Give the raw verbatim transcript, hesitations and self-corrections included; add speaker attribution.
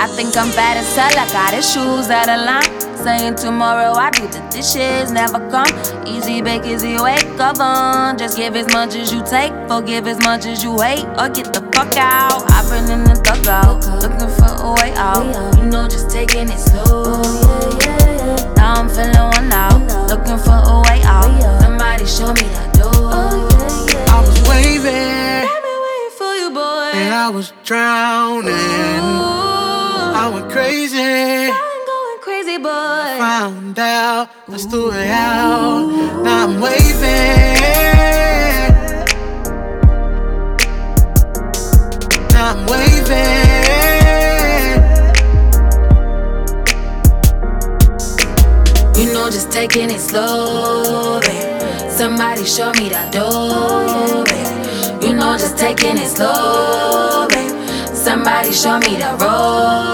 Speaker 1: I think I'm bad as hell, I got his shoes out of line. Saying tomorrow I do the dishes, never come. Easy bake, easy wake up on. Just give as much as you take, forgive as much as you hate, or get the fuck out. I've been in the dugout, looking for a way out. You know, just taking it slow. Now I'm feeling one out, looking for a way out. Somebody show me that door.
Speaker 2: I was waving,
Speaker 1: I've been waiting for you, boy.
Speaker 2: and I was drowning.
Speaker 1: Ooh,
Speaker 2: I went crazy.
Speaker 1: crazy boy.
Speaker 2: Found out, that's the way out. Now I'm waving. Now I'm waving.
Speaker 1: You know, just taking it slow, babe. Somebody show me that door, babe. You know, just taking it slow, babe. Somebody show me the road.